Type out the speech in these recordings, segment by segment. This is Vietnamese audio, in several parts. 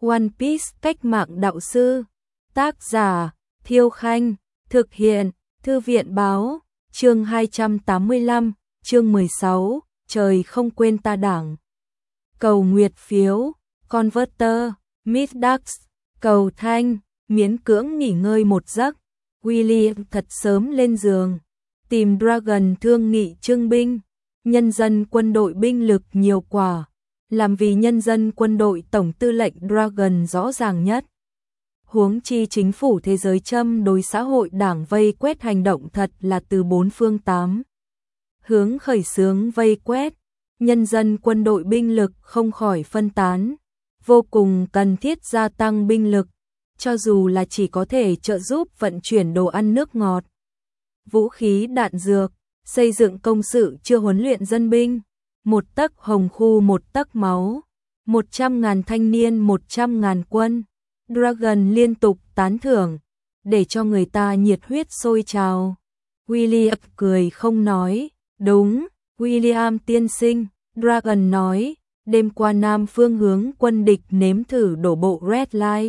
One Piece cách mạng đạo sư. Tác giả Thiêu Khanh. Thực hiện Thư viện Báo. Chương 285, chương 16, trời không quên ta đảng. Cầu nguyệt phiếu, Converter, Middax, cầu thanh, miễn cưỡng nghỉ ngơi một giấc. William thật sớm lên giường, tìm Dragon thương nghị trưng binh. Nhân dân quân đội binh lực nhiều quả, làm vì nhân dân quân đội tổng tư lệnh Dragon rõ ràng nhất. Huống chi chính phủ thế giới châm đối xã hội đảng vây quét hành động thật là từ bốn phương tám hướng khởi xướng vây quét, nhân dân quân đội binh lực không khỏi phân tán, vô cùng cần thiết gia tăng binh lực, cho dù là chỉ có thể trợ giúp vận chuyển đồ ăn nước ngọt, vũ khí đạn dược, xây dựng công sự chưa huấn luyện dân binh, một tấc hồng khu một tấc máu, 100.000 thanh niên 100.000 quân. Dragon liên tục tán thưởng, để cho người ta nhiệt huyết sôi trào. William cười không nói, đúng, William tiên sinh, Dragon nói, đêm qua Nam phương hướng quân địch nếm thử đổ bộ Red Line.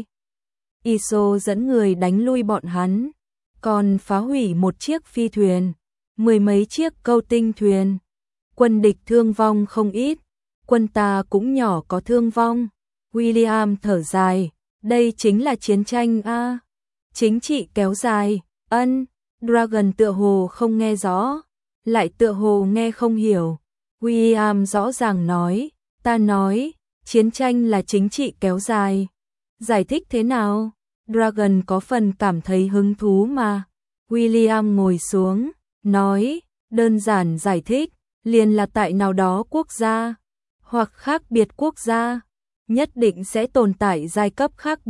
ISO dẫn người đánh lui bọn hắn, còn phá hủy một chiếc phi thuyền, 10 mấy chiếc câu tinh thuyền. Quân địch thương vong không ít, quân ta cũng nhỏ có thương vong. William thở dài. Đây chính là chiến tranh a, chính trị kéo dài. Dragon tựa hồ không nghe rõ, lại tựa hồ nghe không hiểu. William rõ ràng nói, ta nói, chiến tranh là chính trị kéo dài. Giải thích thế nào? Dragon có phần cảm thấy hứng thú mà. William ngồi xuống, nói, đơn giản giải thích, liền là tại nào đó quốc gia, hoặc khác biệt quốc gia, nhất định sẽ tồn tại giai cấp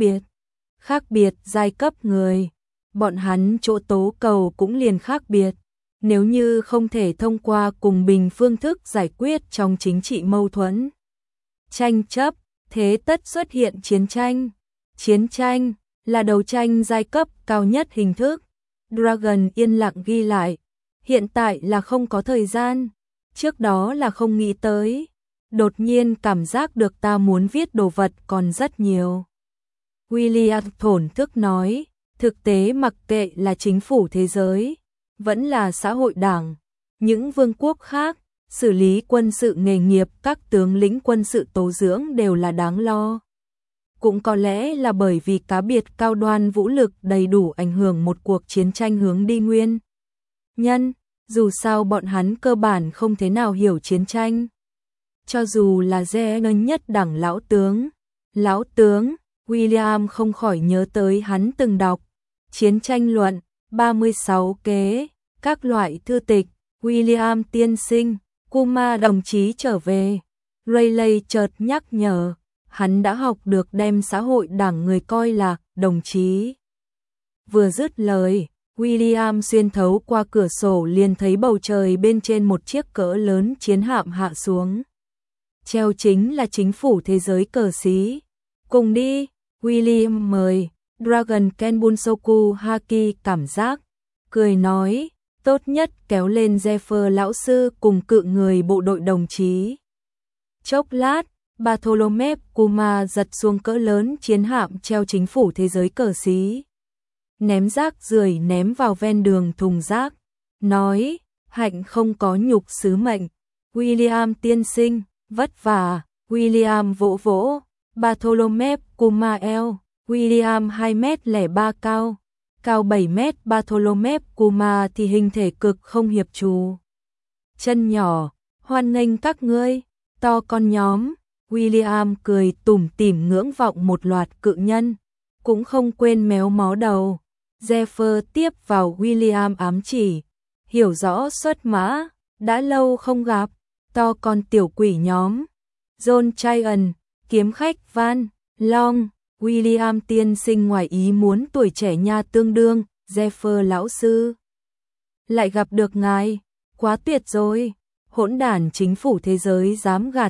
khác biệt giai cấp người, bọn hắn chỗ tố cầu cũng liền khác biệt, nếu như không thể thông qua cùng bình phương thức giải quyết trong chính trị mâu thuẫn, tranh chấp, thế tất xuất hiện chiến tranh. Chiến tranh là đấu tranh giai cấp cao nhất hình thức. Dragon yên lặng ghi lại, hiện tại là không có thời gian, trước đó là không nghĩ tới. Đột nhiên cảm giác được ta muốn viết đồ vật còn rất nhiều. William thổn thức nói, thực tế mặc kệ là chính phủ thế giới, vẫn là xã hội đảng, những vương quốc khác, xử lý quân sự nghề nghiệp các tướng lĩnh quân sự tố dưỡng đều là đáng lo. Cũng có lẽ là bởi vì cá biệt cao đoan vũ lực đầy đủ ảnh hưởng một cuộc chiến tranh hướng đi nguyên nhân, dù sao bọn hắn cơ bản không thế nào hiểu chiến tranh. Cho dù là gen nhất đẳng lão tướng, William không khỏi nhớ tới hắn từng đọc Chiến tranh luận, 36 kế, các loại thư tịch. William tiên sinh, Kuma đồng chí trở về. Rayleigh chợt nhắc nhở, hắn đã học được đem xã hội đảng người coi là đồng chí. Vừa dứt lời, William xuyên thấu qua cửa sổ liền thấy bầu trời bên trên một chiếc cỡ lớn chiến hạm hạ xuống. Treo chính là chính phủ thế giới cờ xí. Cùng đi, William mời. Dragon Kenbunsoku Haki cảm giác, cười nói, tốt nhất kéo lên Zephyr lão sư cùng cự người bộ đội đồng chí. Chốc lát, Bartholomew Kuma giật xuống cỡ lớn chiến hạm treo chính phủ thế giới cờ xí. Ném rác rưởi ném vào ven đường thùng rác, nói, hạnh không có nhục sứ mệnh. William tiên sinh, vất vả. William vỗ vỗ Bartholomew Kuma eo. William 2m03 cao 7m. Bartholomew Kuma thì hình thể cực không hiệp trù. Chân nhỏ, hoan nghênh các ngươi, to con nhóm. William cười tủm tỉm ngưỡng vọng một loạt cự nhân, cũng không quên méo mó đầu. Zephyr tiếp vào William ám chỉ, hiểu rõ xuất mã, đã lâu không gặp, to con tiểu quỷ nhóm. John Chyan, kiếm khách Van Long, William tiên sinh ngoài ý muốn tuổi trẻ nha tương đương, Zephyr lão sư. Lại gặp được ngài, quá tuyệt rồi, hỗn đản chính phủ thế giới dám gạt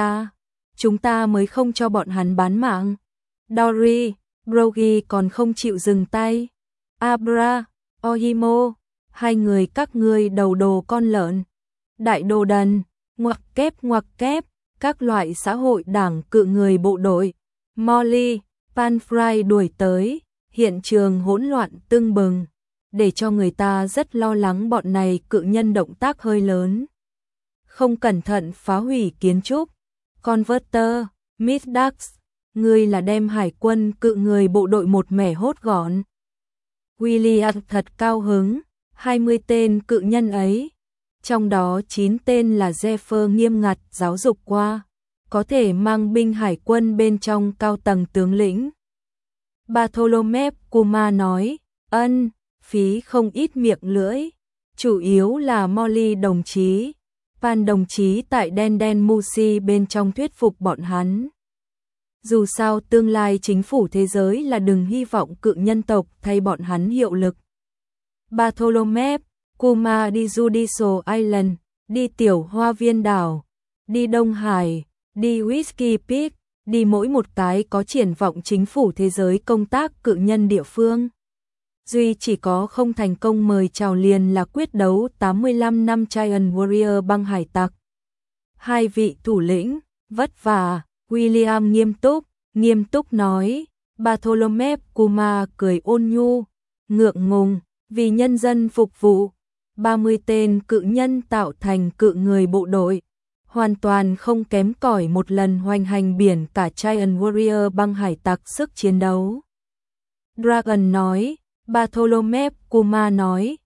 chúng ta mới không cho bọn hắn bán mạng. Dory, Brogy còn không chịu dừng tay. Abra, Ohimo, hai người các ngươi đầu đồ con lợn. Đại đồ đần, ngoặc kép, các loại xã hội đảng cự người bộ đội, Molly, Panfry đuổi tới, hiện trường hỗn loạn tưng bừng, để cho người ta rất lo lắng bọn này cự nhân động tác hơi lớn. Không cẩn thận phá hủy kiến trúc. Converter, Miss Dax, ngươi là đem hải quân cự người bộ đội một mẻ hốt gọn. William thật cao hứng, 20 tên cự nhân ấy, trong đó 9 tên là Zephyr nghiêm ngặt giáo dục qua, có thể mang binh hải quân bên trong cao tầng tướng lĩnh. Bartholomew Kuma nói, phí không ít miệng lưỡi, chủ yếu là Molly đồng chí, Pan đồng chí tại Den Musi bên trong thuyết phục bọn hắn. Dù sao tương lai chính phủ thế giới là đừng hy vọng cự nhân tộc thay bọn hắn hiệu lực. Bartholomew Kuma đi Judicial Island, đi tiểu hoa viên đảo, đi Đông Hải, đi Whiskey Peak, đi mỗi một cái có triển vọng chính phủ thế giới công tác cự nhân địa phương. Duy chỉ có không thành công mời chào liền là quyết đấu 85 năm Giant Warrior băng hải tặc. Hai vị thủ lĩnh, vất vả, William nghiêm túc nói, Bartholomew Kuma cười ôn nhu, ngượng ngùng, vì nhân dân phục vụ. 30 tên cự nhân tạo thành cự người bộ đội, hoàn toàn không kém cỏi một lần hoành hành biển cả Giant Warrior băng hải tặc sức chiến đấu. Dragon nói, Bartholomew Kuma nói,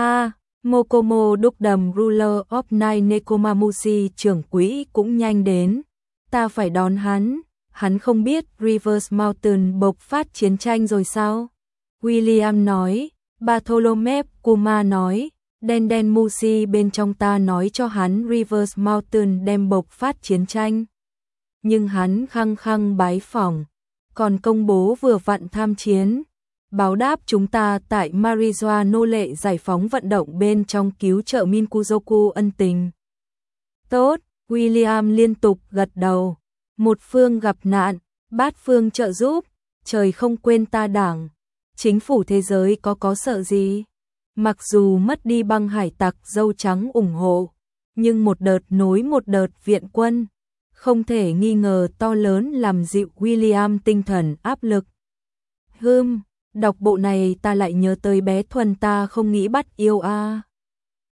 Mokomo đúc đầm Ruler of Night Nekomamushi trưởng quỹ cũng nhanh đến, ta phải đón hắn không biết Rivers Mountain bộc phát chiến tranh rồi sao? William nói, Bartholomew Kuma nói, Den Musi bên trong ta nói cho hắn Rivers Mountain đem bộc phát chiến tranh. Nhưng hắn khăng khăng bái phỏng, còn công bố vừa vặn tham chiến. Báo đáp chúng ta tại Marijoa nô lệ giải phóng vận động bên trong cứu trợ Minkuzoku ân tình. Tốt, William liên tục gật đầu. Một phương gặp nạn, bát phương trợ giúp, trời không quên ta đảng. Chính phủ thế giới có sợ gì? Mặc dù mất đi băng hải tặc dâu trắng ủng hộ, nhưng một đợt nối một đợt viện quân, không thể nghi ngờ to lớn làm dịu William tinh thần áp lực. Đọc bộ này ta lại nhớ tới bé Thuần ta không nghĩ bắt yêu